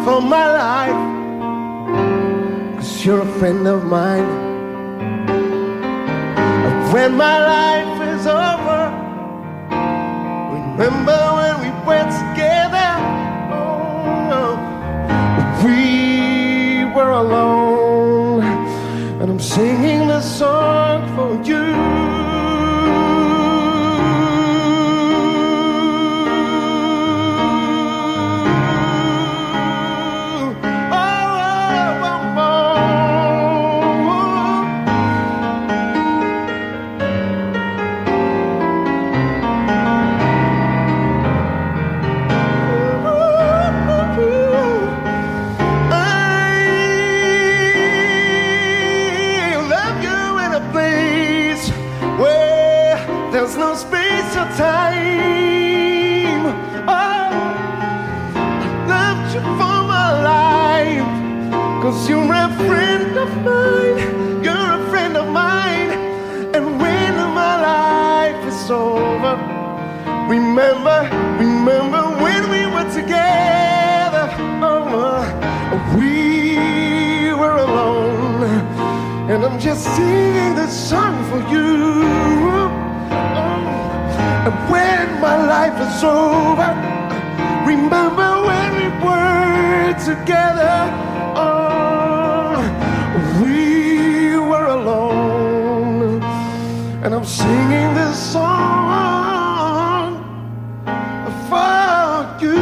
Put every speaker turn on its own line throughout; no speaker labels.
for my life, 'cause you're a friend of mine. When my life is over, remember when we were together. Oh, we were alone, and I'm singing this song for you. Time. Oh, I loved you for my life, 'cause you're a friend of mine, you're a friend of mine. And when my life is over, remember when we were together. Oh, we were alone, and I'm just singing this song for you. And when my life is over, remember when we were together. Oh, we were alone, and I'm singing this song for you.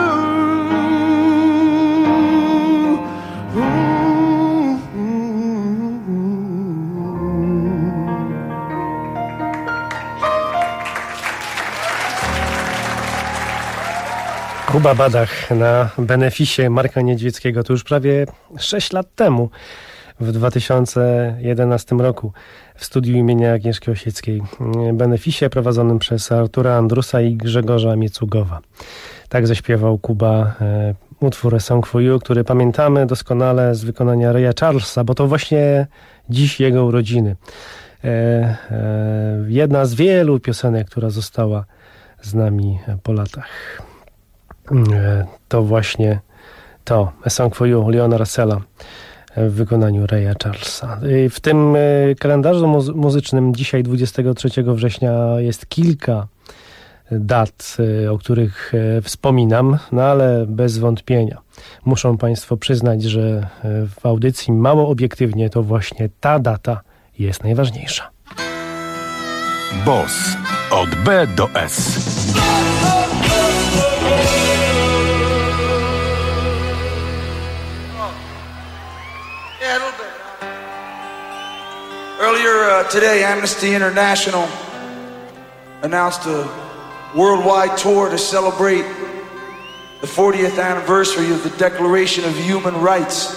Kuba Badach na beneficie Marka Niedźwieckiego. To już prawie 6 lat temu, w 2011 roku, w studiu imienia Agnieszki Osieckiej. Beneficie prowadzonym przez Artura Andrusa i Grzegorza Miecugowa. Tak zaśpiewał Kuba utwór A Song for You, który pamiętamy doskonale z wykonania Raya Charlesa, bo to właśnie dziś jego urodziny. Jedna z wielu piosenek, która została z nami po latach. To właśnie to, A Song for You, Leona Russella w wykonaniu Raya Charlesa. W tym kalendarzu muzycznym dzisiaj 23 września jest kilka dat, o których wspominam, no ale bez wątpienia muszą Państwo przyznać, że w audycji Mało Obiektywnie to właśnie ta data jest najważniejsza.
Boss od B do S.
Earlier today, Amnesty International announced a worldwide tour to celebrate the 40th anniversary of the Declaration of Human Rights.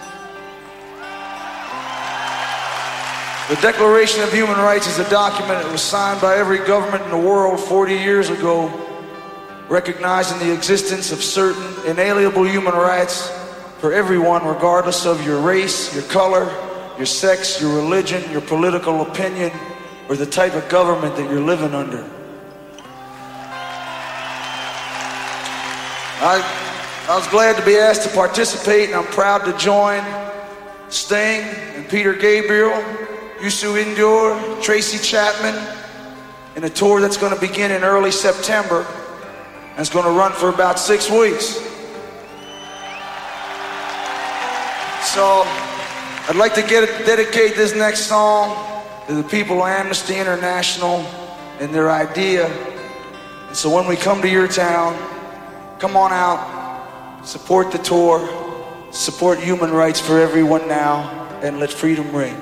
The Declaration of Human Rights is a document that was signed by every government in the world 40 years ago, recognizing the existence of certain inalienable human rights for everyone, regardless of your race, your color, your sex, your religion, your political opinion, or the type of government that you're living under. I was glad to be asked to participate, and I'm proud to join Sting and Peter Gabriel, Youssou N'Dour, Tracy Chapman in a tour that's going to begin in early September and it's going to run for about 6 weeks. So I'd like to dedicate this next song to the people of Amnesty International and their idea. And so when we come to your town, come on out, support the tour, support human rights for everyone now, and let freedom ring.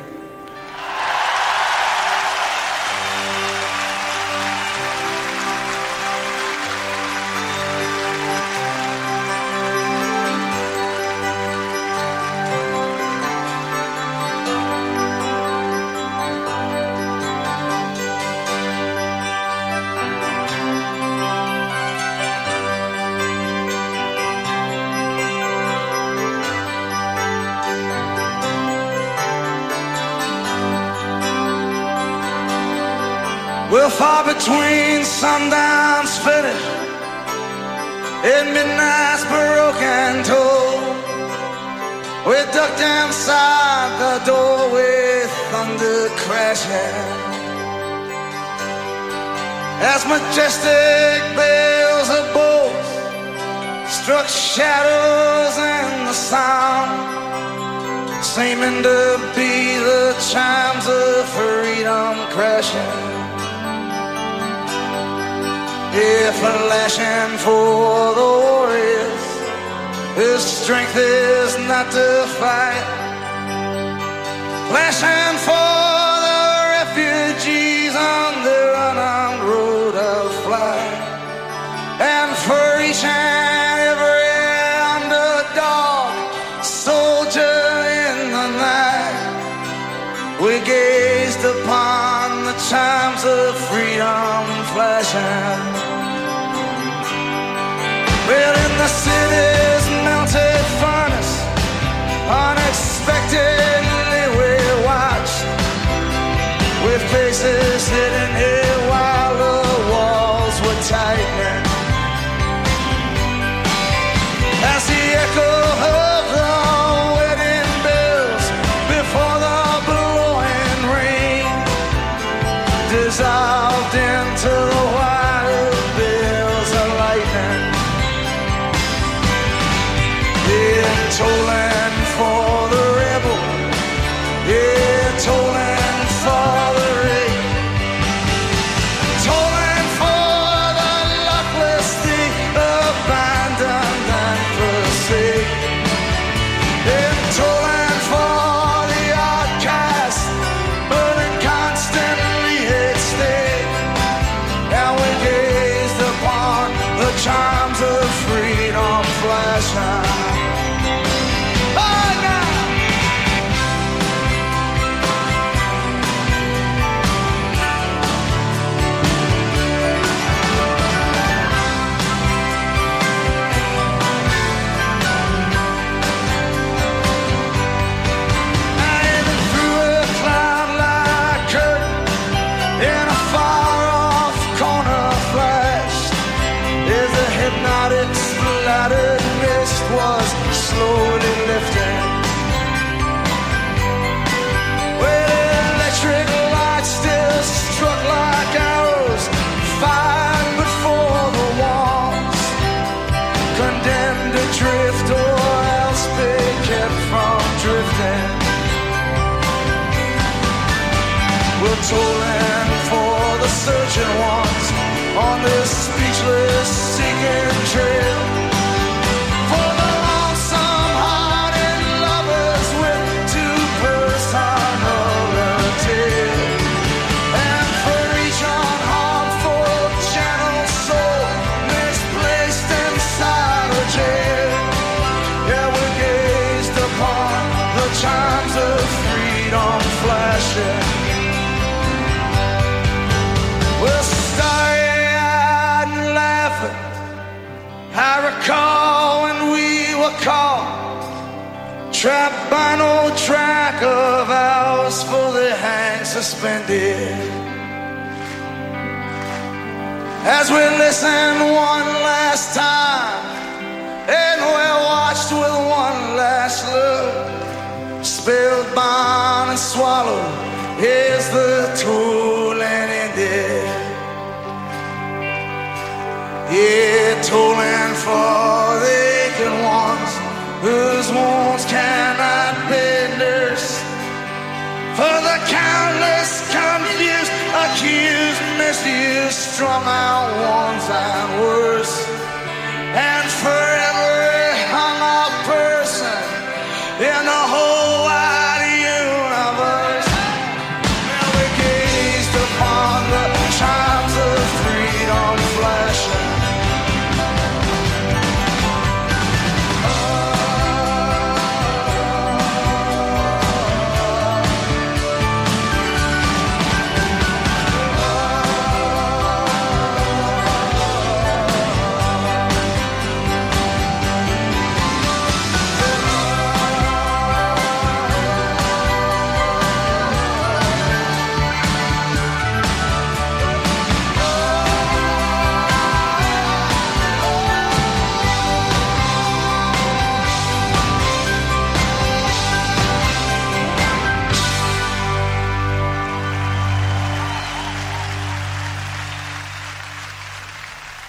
We're far between sundown's finish in midnight's broken toe. We ducked inside the door with thunder crashing as majestic bells of boats struck shadows in the sound, seeming to be the chimes of freedom crashing. If a lashing for the warriors, his strength is not to fight. Flashing for the refugees on their unarmed road of flight, and for each and every underdog soldier in the night, we gazed upon the chimes of freedom flashing. Well, in the city's melted furnace, unexpectedly we watched, with faces hidden here while the walls were tightening. As the echo of the wedding bells before the blowing rain dissolved into the wild bills of lightning. Yeah, tolling for the rebel, yeah, tolling for the rape, tolling for the luckless, the abandoned and forsaken, yeah, tolling for the outcast, but in constantly at stake. And we gazed upon the charms of freedom flashing. Was slowly lifting. Well, electric lights still struck like arrows, fired before the walls, condemned to drift or else be kept from drifting. We're tolling for the searching ones on this speechless seeking trail. Chimes of freedom flashing. We're starry-eyed and laughing. I recall when we were caught, trapped by no track of ours, fully hang suspended. As we listened one last time, and we're watched with one last look, spellbound and swallowed, here's the tolling ended. Yeah, tolling for the aching ones whose wounds cannot be nursed, for the countless confused, accused, misused, strung out ones and worse, and for every hung up person in the whole wide universe. Now we gazed upon the chimes of freedom flashing.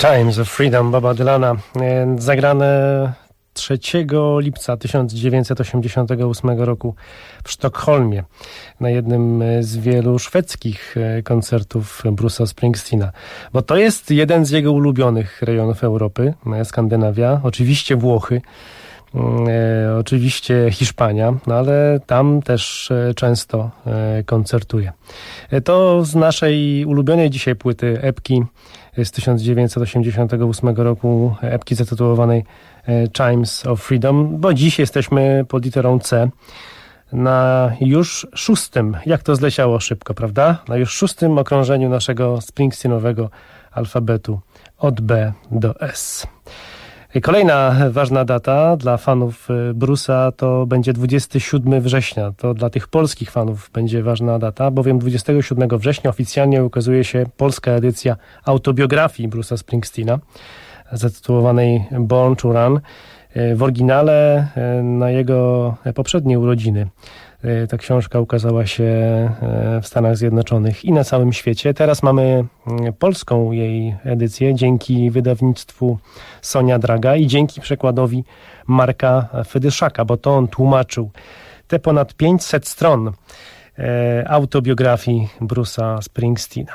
Chimes of Freedom Boba Dylana, zagrane 3 lipca 1988 roku w Sztokholmie na jednym z wielu szwedzkich koncertów Bruce'a Springsteena, bo to jest jeden z jego ulubionych rejonów Europy, Skandynawia, oczywiście Włochy, oczywiście Hiszpania, no ale tam też często koncertuje. To z naszej ulubionej dzisiaj płyty epki z 1988 roku, epki zatytułowanej Chimes of Freedom, bo dziś jesteśmy pod literą C na już 6, jak to zleciało szybko, prawda? Na już 6 okrążeniu naszego Springsteenowego alfabetu od B do S. Kolejna ważna data dla fanów Bruce'a to będzie 27 września. To dla tych polskich fanów będzie ważna data, bowiem 27 września oficjalnie ukazuje się polska edycja autobiografii Bruce'a Springsteena zatytułowanej Born to Run. W oryginale na jego poprzednie urodziny ta książka ukazała się w Stanach Zjednoczonych i na całym świecie. Teraz mamy polską jej edycję dzięki wydawnictwu Sonia Draga i dzięki przekładowi Marka Fedyszaka, bo to on tłumaczył te ponad 500 stron autobiografii Bruce'a Springsteena.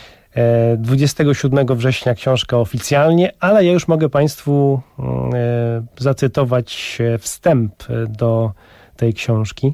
27 września książka oficjalnie, ale ja już mogę Państwu zacytować wstęp do tej książki.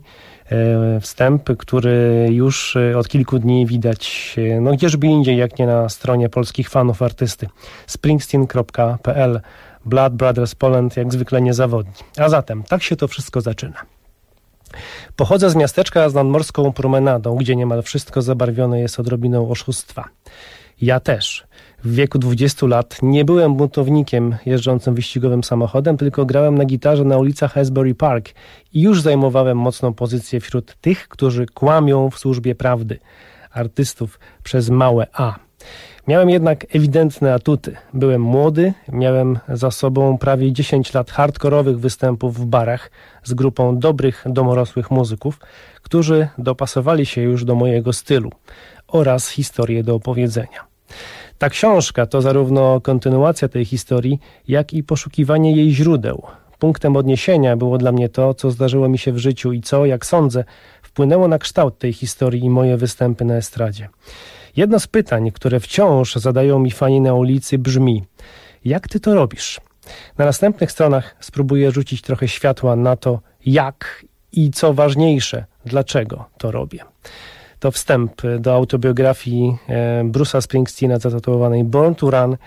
Wstęp, który już od kilku dni widać, no gdzieżby indziej, jak nie na stronie polskich fanów artysty. springsteen.pl. Blood Brothers Poland jak zwykle niezawodni. A zatem, tak się to wszystko zaczyna. Pochodzę z miasteczka z nadmorską promenadą, gdzie niemal wszystko zabarwione jest odrobiną oszustwa. Ja też. W wieku 20 lat nie byłem buntownikiem jeżdżącym wyścigowym samochodem, tylko grałem na gitarze na ulicach Asbury Park i już zajmowałem mocną pozycję wśród tych, którzy kłamią w służbie prawdy. Artystów przez małe A. Miałem jednak ewidentne atuty. Byłem młody, miałem za sobą prawie 10 lat hardkorowych występów w barach z grupą dobrych, domorosłych muzyków, którzy dopasowali się już do mojego stylu oraz historię do opowiedzenia. Ta książka to zarówno kontynuacja tej historii, jak i poszukiwanie jej źródeł. Punktem odniesienia było dla mnie to, co zdarzyło mi się w życiu i co, jak sądzę, wpłynęło na kształt tej historii i moje występy na estradzie. Jedno z pytań, które wciąż zadają mi fani na ulicy, brzmi: jak ty to robisz? Na następnych stronach spróbuję rzucić trochę światła na to, jak i co ważniejsze, dlaczego to robię. To wstęp do autobiografii Bruce'a Springsteena zatytułowanej Born to Run.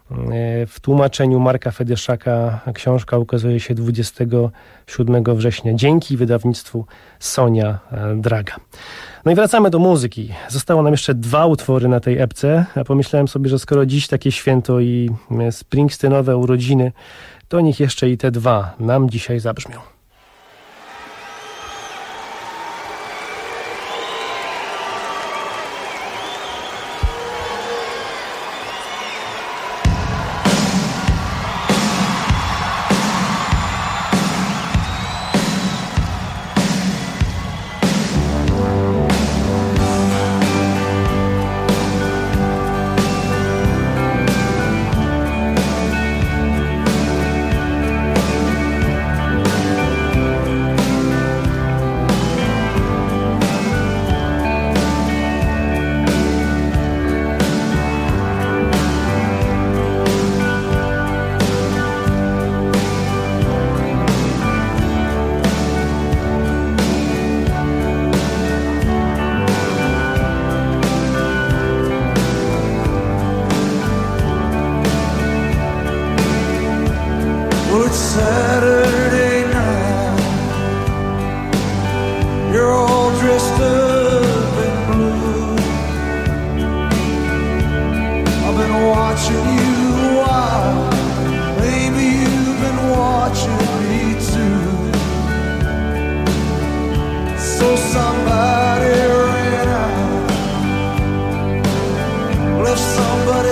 W tłumaczeniu Marka Fedyszaka książka ukazuje się 27 września dzięki wydawnictwu Sonia Draga. No i wracamy do muzyki. Zostało nam jeszcze 2 utwory na tej epce, a pomyślałem sobie, że skoro dziś takie święto i Springsteenowe urodziny, to niech jeszcze i te 2 nam dzisiaj zabrzmią.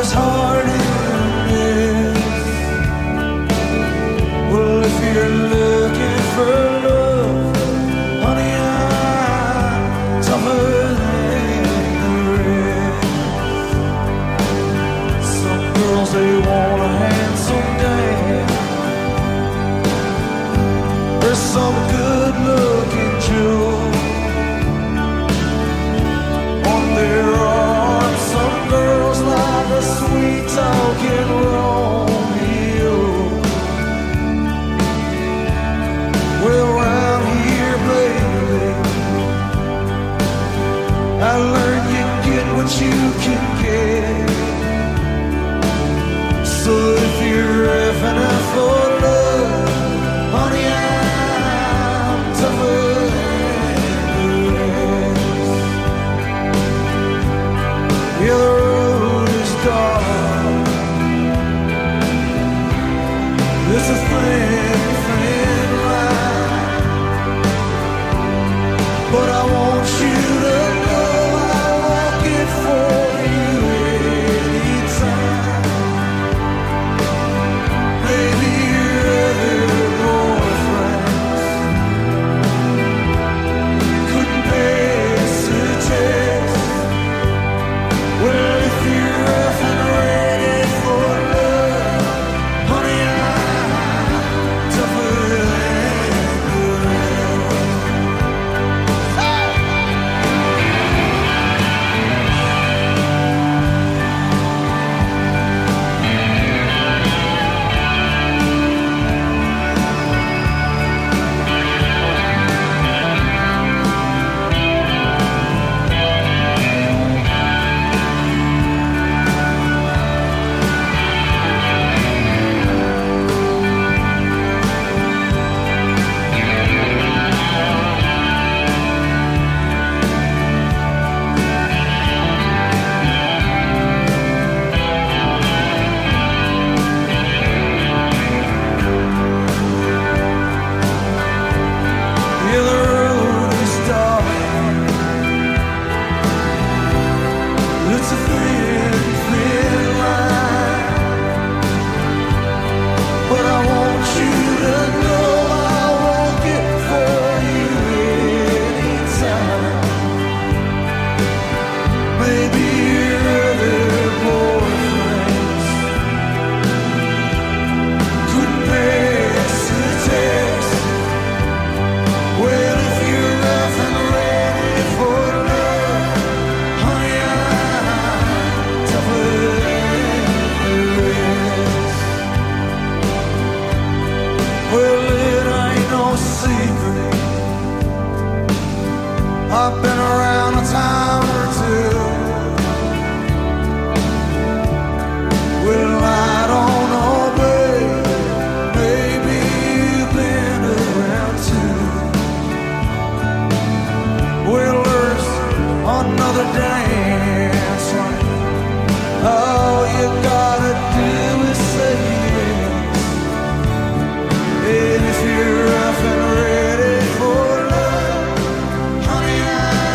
Well, if you're
some good-looking Jew. On their arms, some girls like a sweet-talking Romeo. Well, around here, baby, I learned you get what you can get. So if you're effing out for love, honey, I'm tougher than the rest. Yeah, the road is dark. It's a thin, thin line, but I want you to know I'll walk it for you anytime. Maybe your other boyfriends couldn't pass the test. Well, if you're rough and ready for love, honey, I'm tougher than the rest. Yeah, the road is dark. It's a thin, thin line, but I want you to know I'll walk it for you anytime. Maybe your other boyfriends couldn't pass the test. Well, if you're rough and ready for love, honey, I'm tougher than the rest. Well, it ain't no secret, I've been around a time or two. Well, I don't know, babe, maybe you've been around too. Well, there's another dance line. All you gotta do is say yes. And if you're rough and ready for love, honey, I'm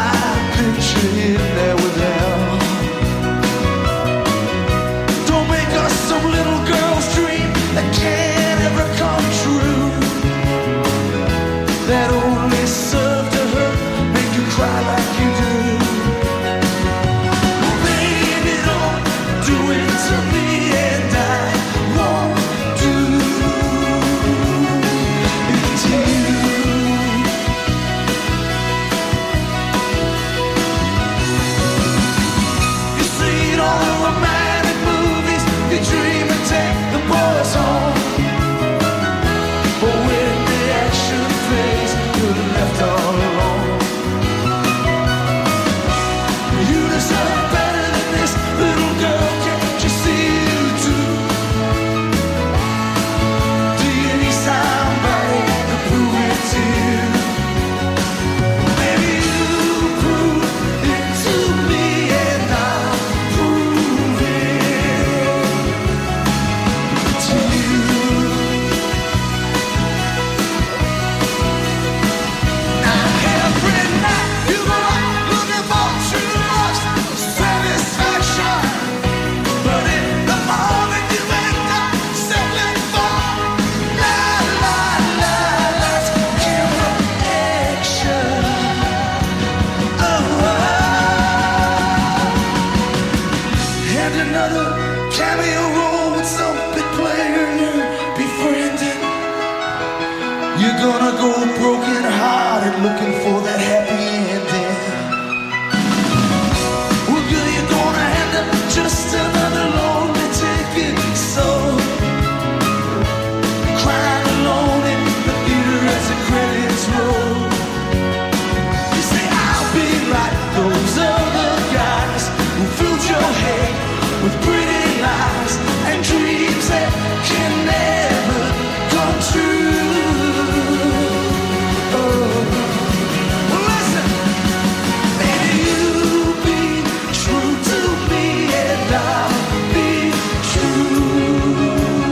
my picture in there with them. Don't make us some little girl's dream that can't ever come true, that only serve to hurt, make you cry like you do. Baby, don't do it to me, and I won't do it to you. You see it all in romantic movies, you dream and take the boys home, but when the action fades, you're left all alone. You deserve better than this, little girl, can't you see you too? Do you need somebody to prove it to you? Maybe you prove it to me and I'll prove it to you. Every night you go out looking for true love's satisfaction, but in the morning you wake up settling for last connection. And another cameo role with some big player you're befriending. You're gonna go broken hearted looking for that happy ending. Well, girl, you're gonna end up just another lonely ticket soul, crying alone in the theater as the credits roll. You say, I'll be like those other guys who filled your head with pretty lies and dreams that can never come true. Well, listen, maybe you'll be true to me and I'll be true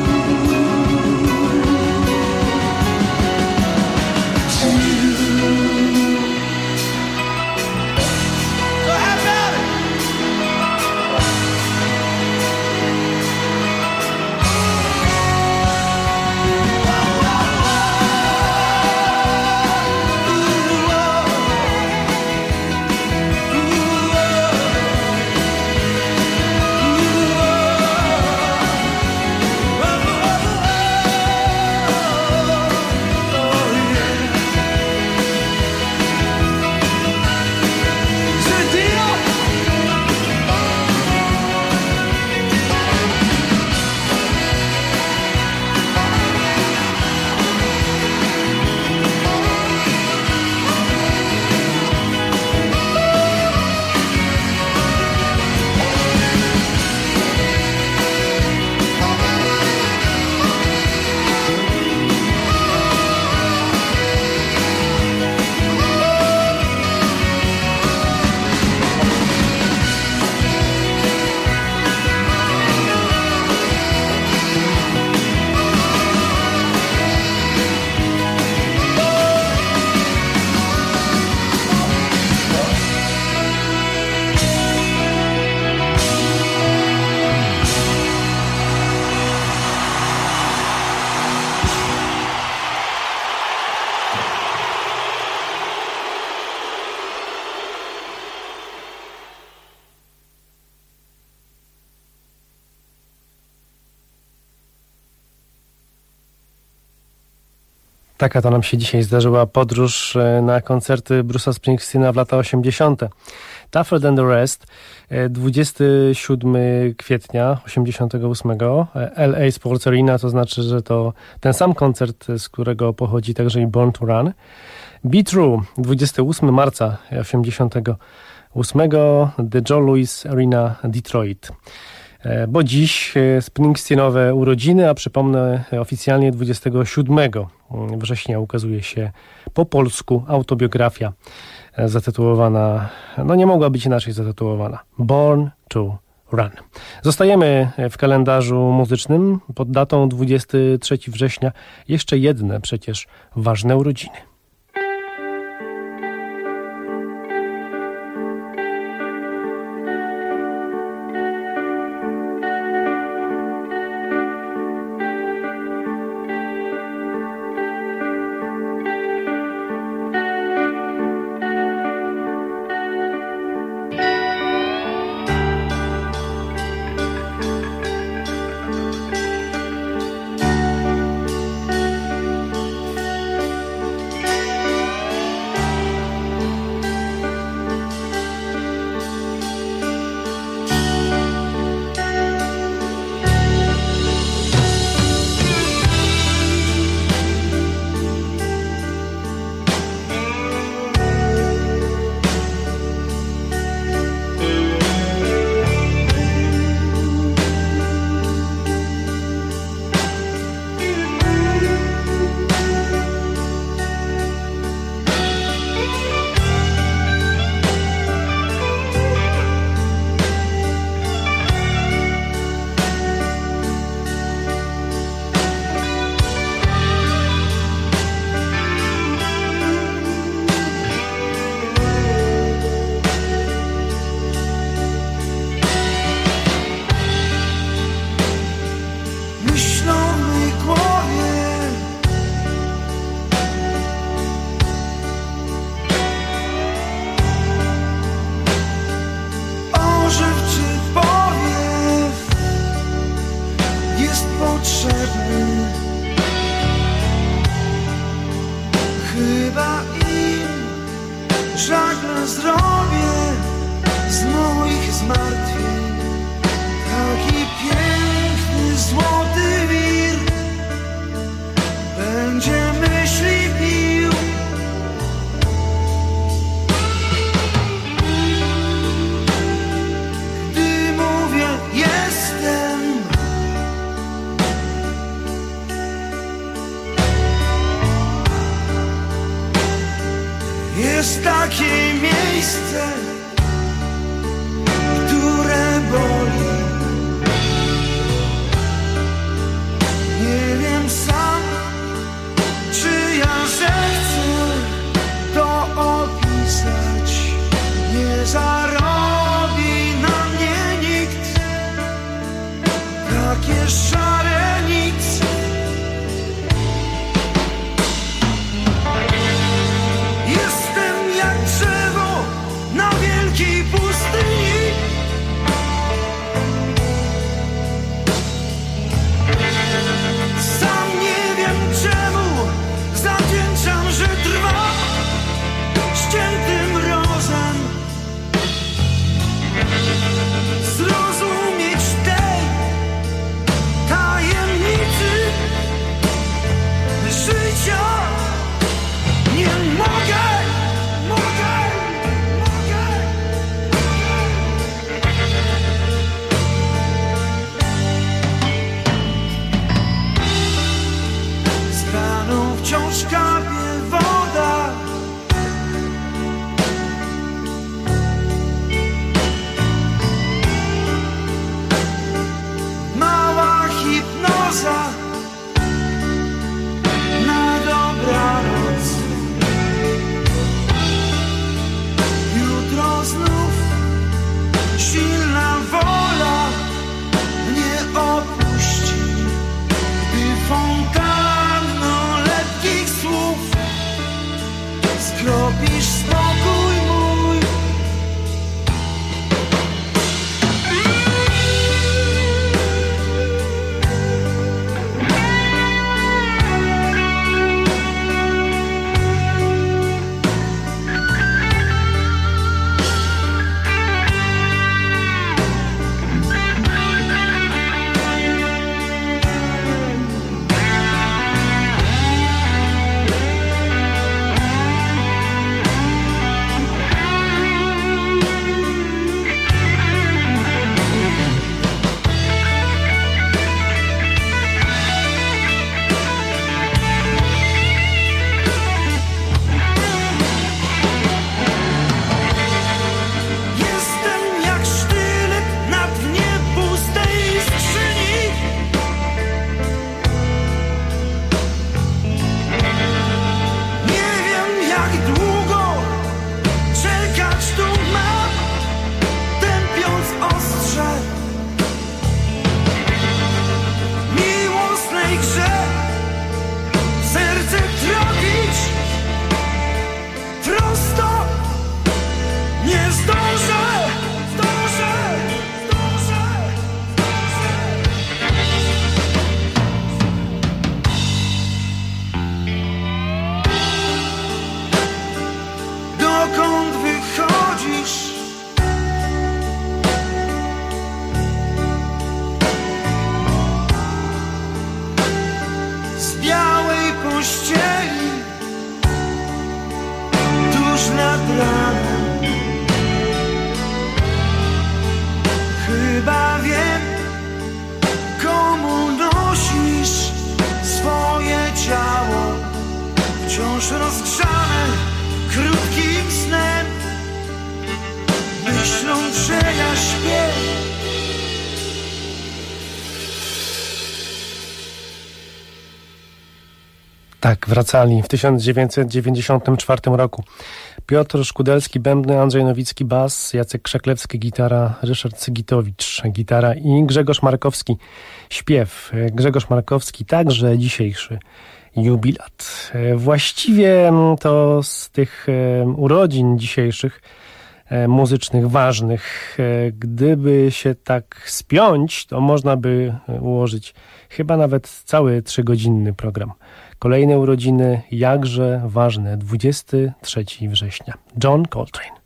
to you. So how about it?
Taka to nam się dzisiaj zdarzyła podróż na koncerty Bruce'a Springsteena w lata 80. Tougher Than The Rest, 27 kwietnia 88, LA Sports Arena, to znaczy, że to ten sam koncert, z którego pochodzi także i Born to Run. Be True, 28 marca 88, The Joe Louis Arena, Detroit. Bo dziś Springsteenowe urodziny, a przypomnę, oficjalnie 27 września ukazuje się po polsku autobiografia zatytułowana, no nie mogła być inaczej zatytułowana, Born to Run. Zostajemy w kalendarzu muzycznym pod datą 23 września. Jeszcze jedne przecież ważne urodziny.
serce, które boli. Nie wiem sam, czy ja zechcę to opisać. Nie zarobi na mnie nikt takie szare nic. Jestem jak drzewo na wielkiej pustyni. Sam nie wiem czemu zawdzięczam, że trwa ściętym mrozem. Zrozumieć tej tajemnicy życia nie mogę. Z kranu wciąż kapie woda. Mała hipnoza na dobranoc. Jutro znów silna wola mnie opuści, gdy fontanną lekkich słów skropisz spokój mój. Jestem jak sztylet na dnie pustej skrzyni. Nie wiem jak długo czekać tu mam, tępiąc ostrze miłosnej grze. Serce trafić prosto nie zdążę. Dokąd wychodzisz? Z białej pościeli tuż nad ranem. Chyba wiem, komu nosisz swoje ciało, wciąż rozgrzane krótkim snem. Myślą, że ja śpię.
Tak, wracali w 1994 roku. Piotr Szkudelski, bębny, Andrzej Nowicki, bas, Jacek Krzaklewski, gitara, Ryszard Cygitowicz, gitara i Grzegorz Markowski, śpiew. Grzegorz Markowski także dzisiejszy jubilat. Właściwie to z tych urodzin dzisiejszych muzycznych, ważnych, gdyby się tak spiąć, to można by ułożyć chyba nawet cały 3-godzinny program. Kolejne urodziny, jakże ważne, 23 września. John Coltrane.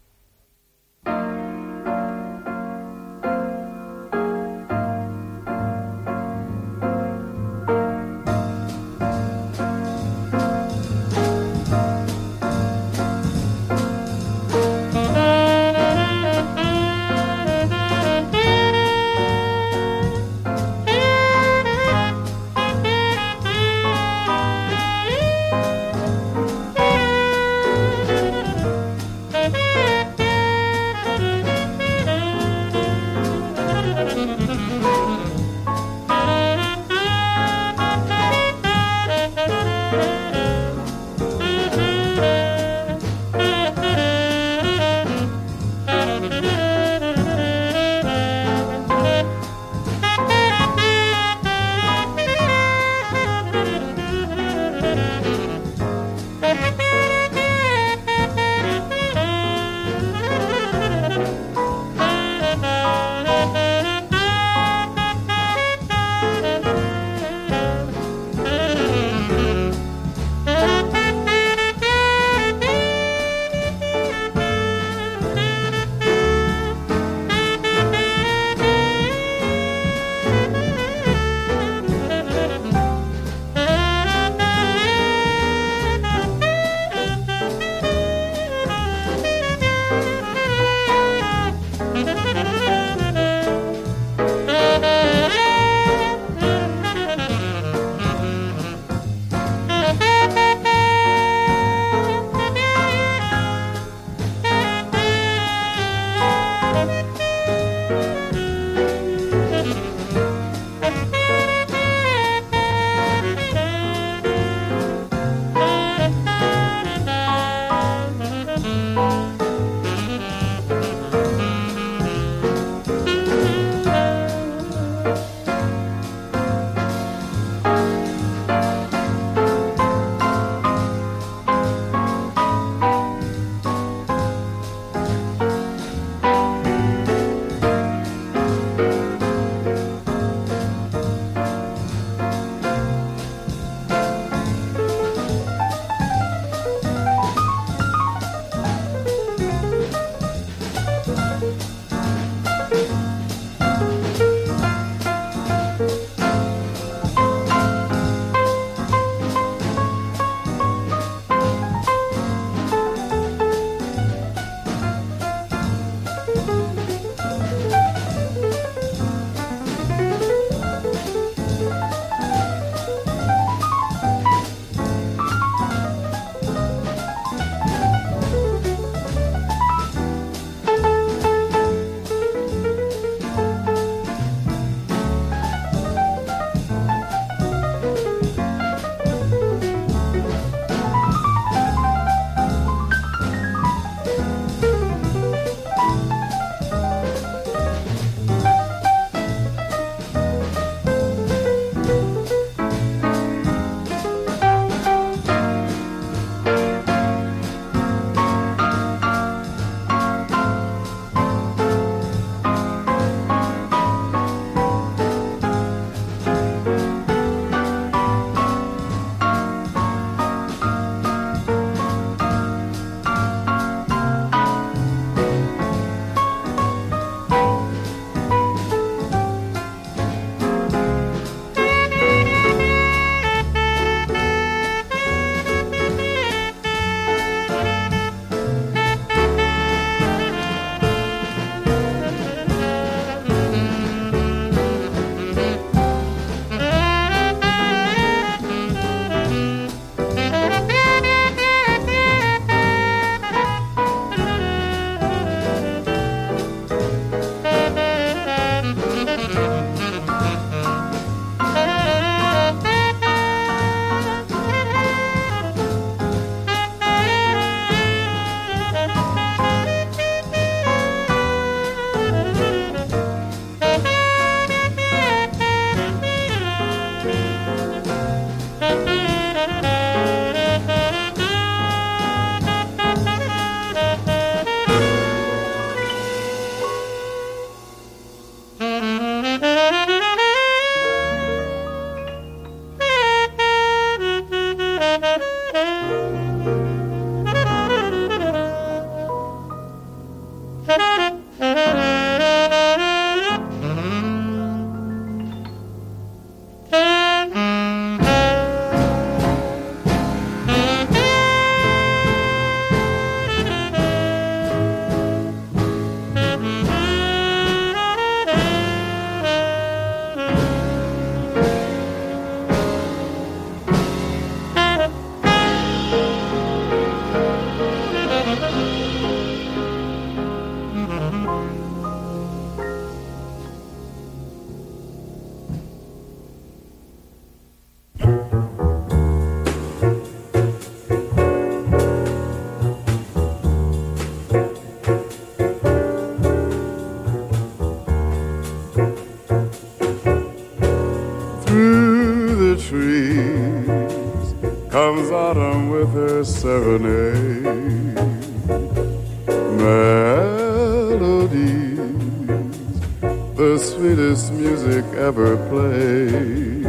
sweetest music ever played.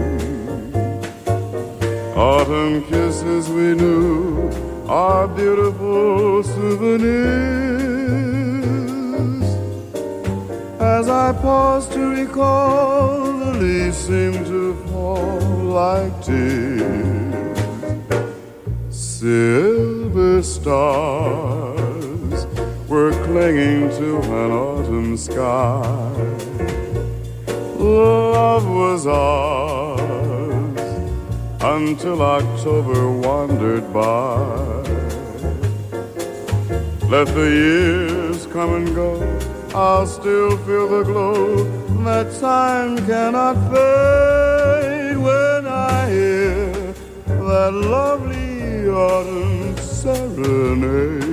Autumn kisses we knew are beautiful souvenirs. As I pause to recall, the leaves seem to fall like tears. Silver stars were clinging to an autumn sky. Love was ours until October wandered by. Let the years come and go, I'll still feel the glow that time cannot fade when I hear that lovely autumn serenade.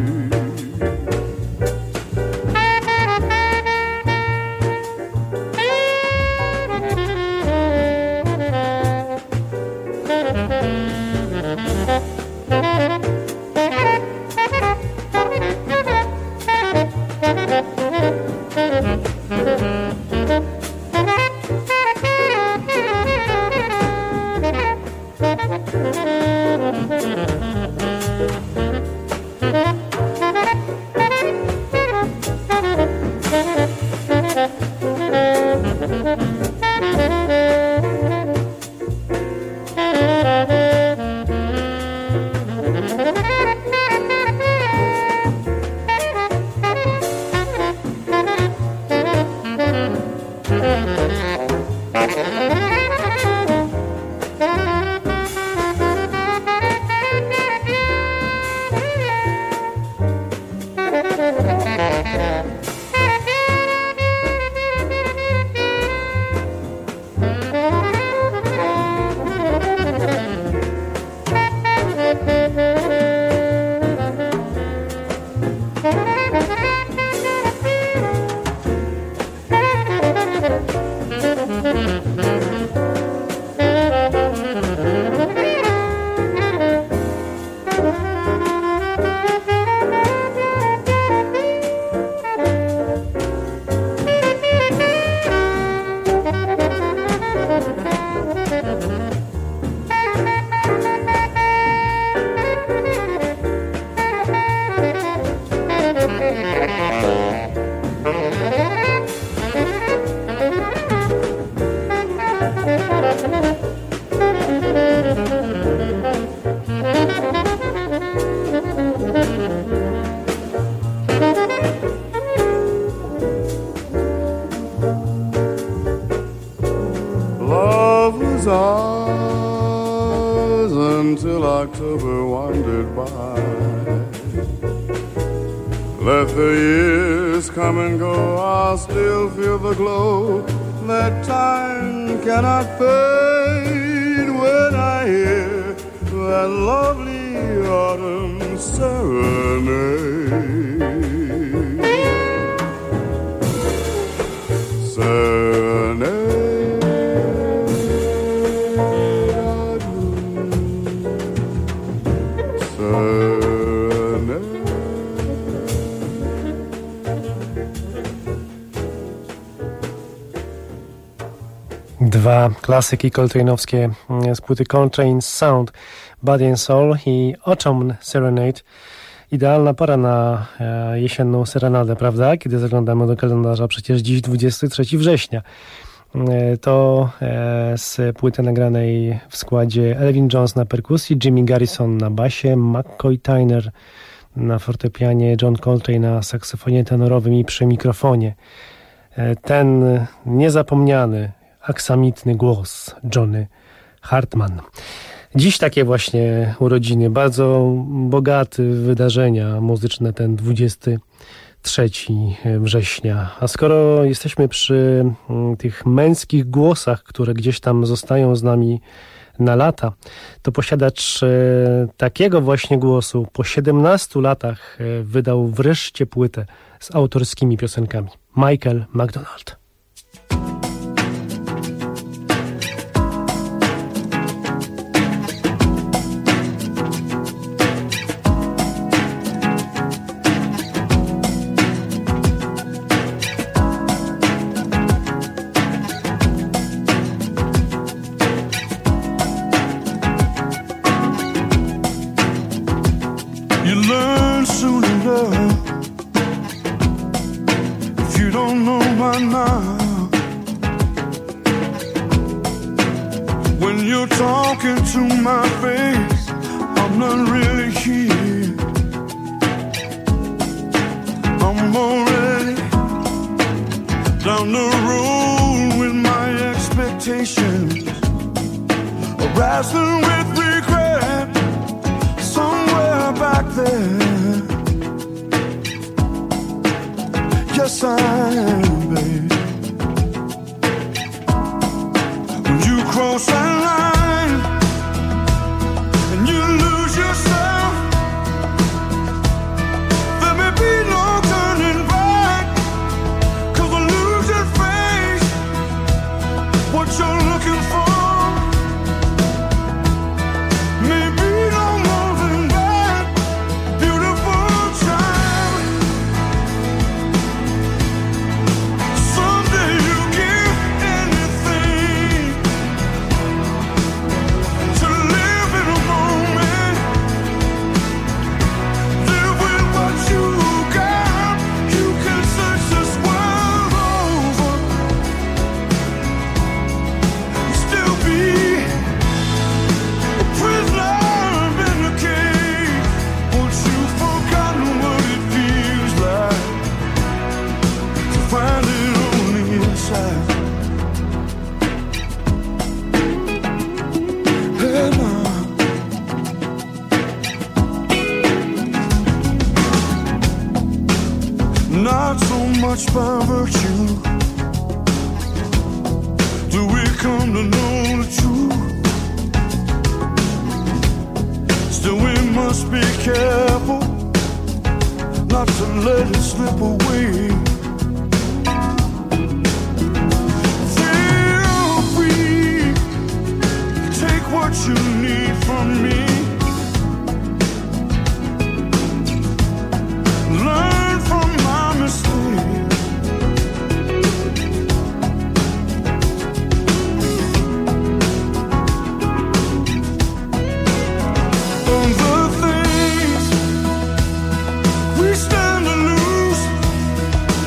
Until October wandered by. Let the years come and go, I'll still feel the glow that time cannot fade when I hear that lovely autumn serenade. Serenade.
Dwa klasyki coltrane'owskie z płyty Coltrane Sound, Body and Soul i Autumn Serenade. Idealna pora na jesienną serenadę, prawda? Kiedy zaglądamy do kalendarza, przecież dziś 23 września. To z płyty nagranej w składzie Elvin Jones na perkusji, Jimmy Garrison na basie, McCoy Tyner na fortepianie, John Coltrane na saksofonie tenorowym i przy mikrofonie. Ten niezapomniany, aksamitny głos Johnny Hartman. Dziś takie właśnie urodziny, bardzo bogate wydarzenia muzyczne, ten 23 września. A skoro jesteśmy przy tych męskich głosach, które gdzieś tam zostają z nami na lata, to posiadacz takiego właśnie głosu po 17 latach wydał wreszcie płytę z autorskimi piosenkami. Michael McDonald.
you don't know by now. When you're talking to my face, I'm not really here. I'm already down the road with my expectations, wrestling with regret somewhere back there. Yes, I am, babe. When you cross that line and you lose yourself, there may be no turning back, 'cause a losing face, what you're looking for, not so much by virtue do we come to know the truth. Still we must be careful not to let it slip away. Feel free, take what you need from me. Learn from my mistakes. On the things we stand to lose,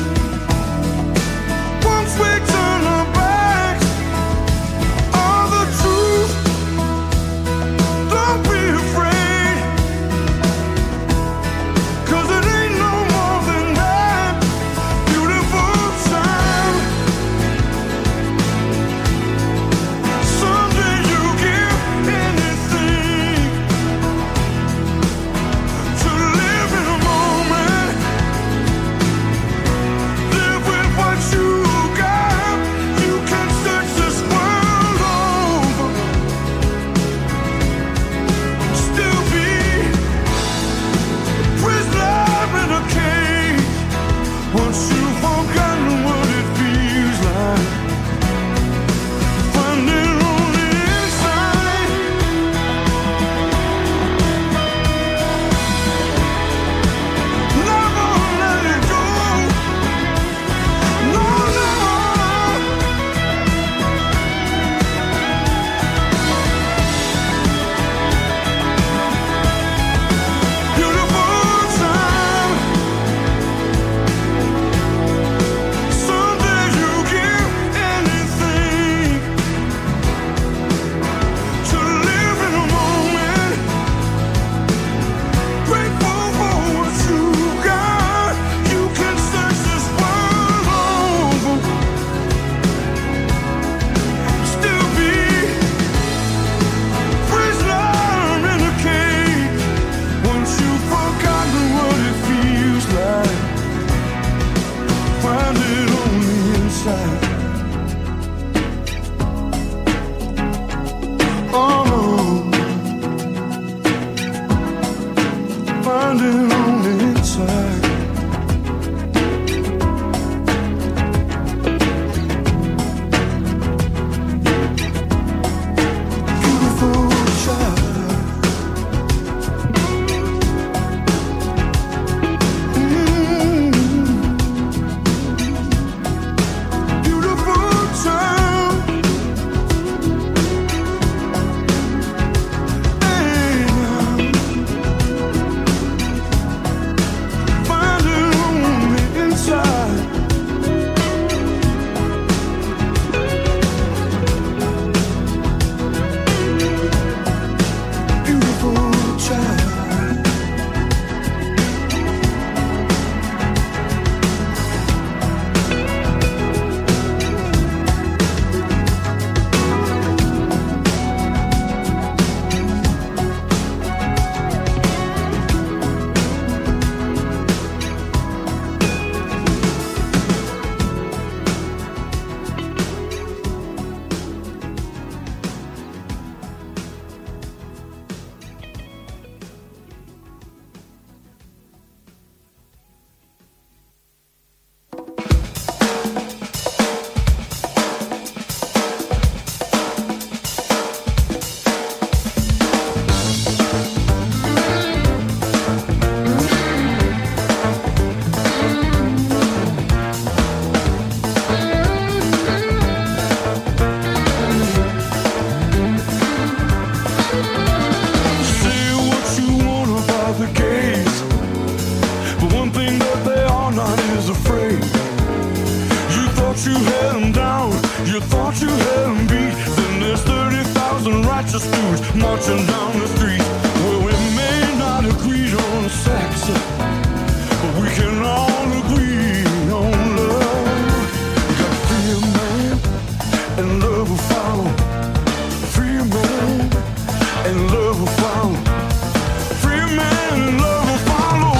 marching down the street. Well, we may not agree on sex, but we can all agree on love. You got to free a man, and love will follow. Free a man, and love will follow. Free a man, and love will follow.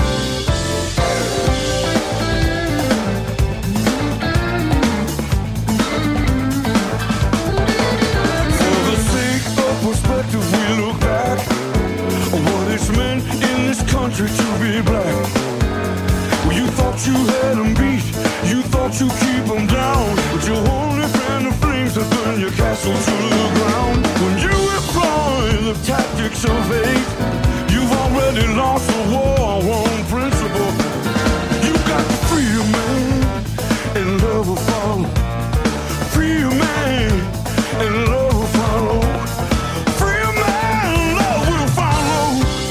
For the sake of perspective, we look back on what it's meant in this country to be black. Well, you thought you had them beat, you thought you keep them down, but your only fan of flames to burn your castle to the ground. When you employ the tactics of hate, you've already lost the war on principle. You got to free a man, and love will follow. Free a man, and love will follow. Free a man, and love will follow.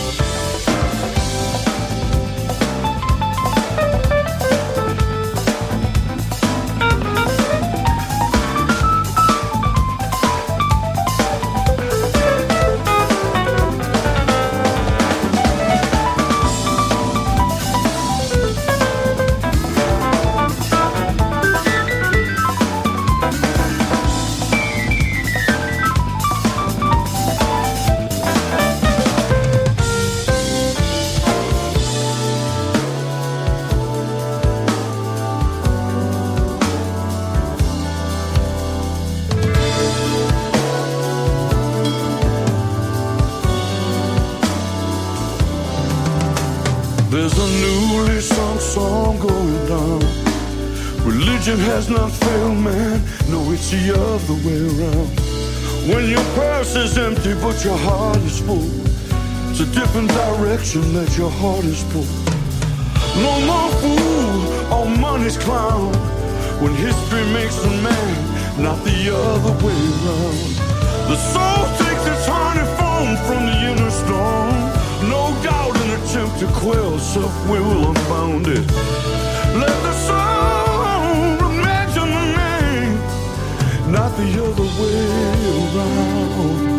There's a newly sung song going down. Religion has not failed man, no, it's the other way around. When your purse is empty but your heart is full, it's a different direction that your heart is pulled. No more fool or money's clown, when history makes a man, not the other way around. The soul takes its honey foam from the inner storm, no doubt an attempt to quell self-will unbounded. Let the soul imagine the name, not the other way around.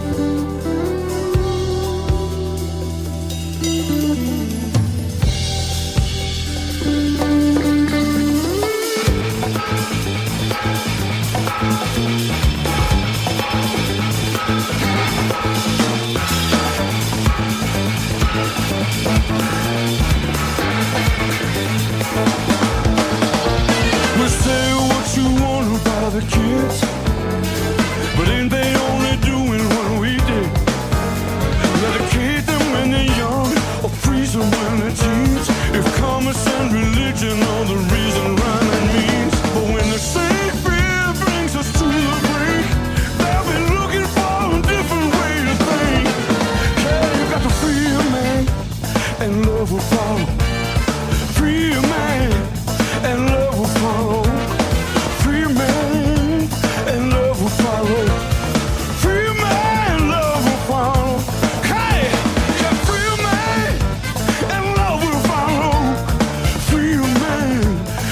We say what you want about the kids, but ain't they only doing what we did? Medicate them when they're young, or freeze them when they're teens. If commerce and religion are the reason rhyming means, but when the same fear brings us to the brink, they'll be looking for a different way to think. Yeah, you got to free a man, and love will follow. Free a man, and love will follow. Free a man, and love will follow. Free a man, love will follow. Hey, yeah, free a man, and love will follow. Free a man,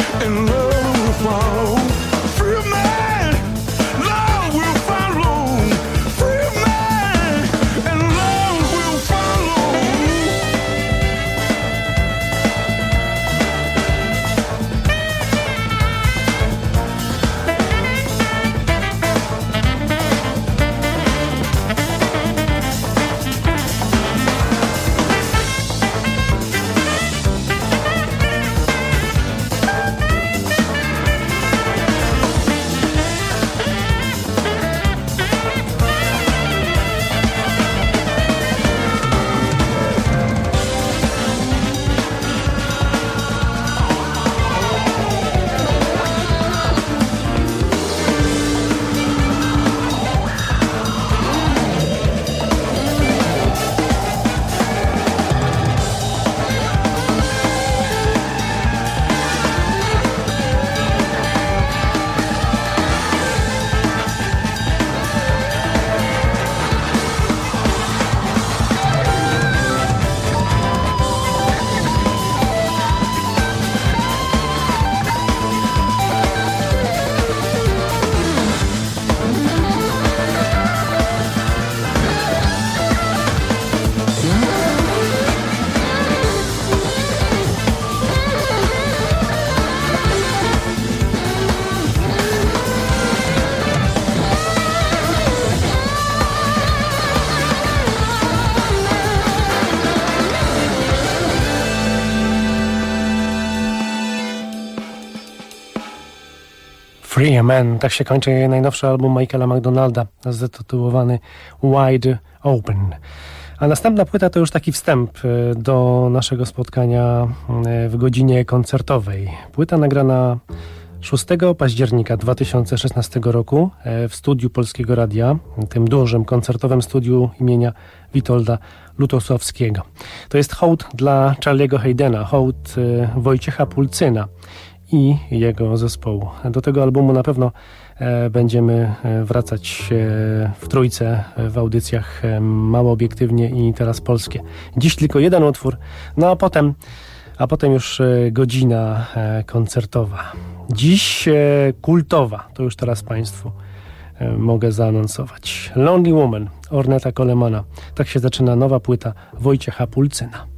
Free Man. Tak się kończy najnowszy album Michaela McDonalda, zatytułowany Wide Open. A następna płyta to już taki wstęp do naszego spotkania w godzinie koncertowej. Płyta nagrana 6 października 2016 roku w studiu Polskiego Radia, tym dużym koncertowym studiu imienia Witolda Lutosławskiego. To jest hołd dla Charlie'ego Haydena, hołd Wojciecha Pulcyna i jego zespołu. Do tego albumu na pewno będziemy wracać w trójce w audycjach Mało Obiektywnie i Teraz Polskie. Dziś tylko jeden utwór, no a potem już godzina koncertowa. Dziś kultowa, to już teraz Państwu mogę zaanonsować. Lonely Woman, Orneta Colemana. Tak się zaczyna nowa płyta Wojciecha Pulcyna.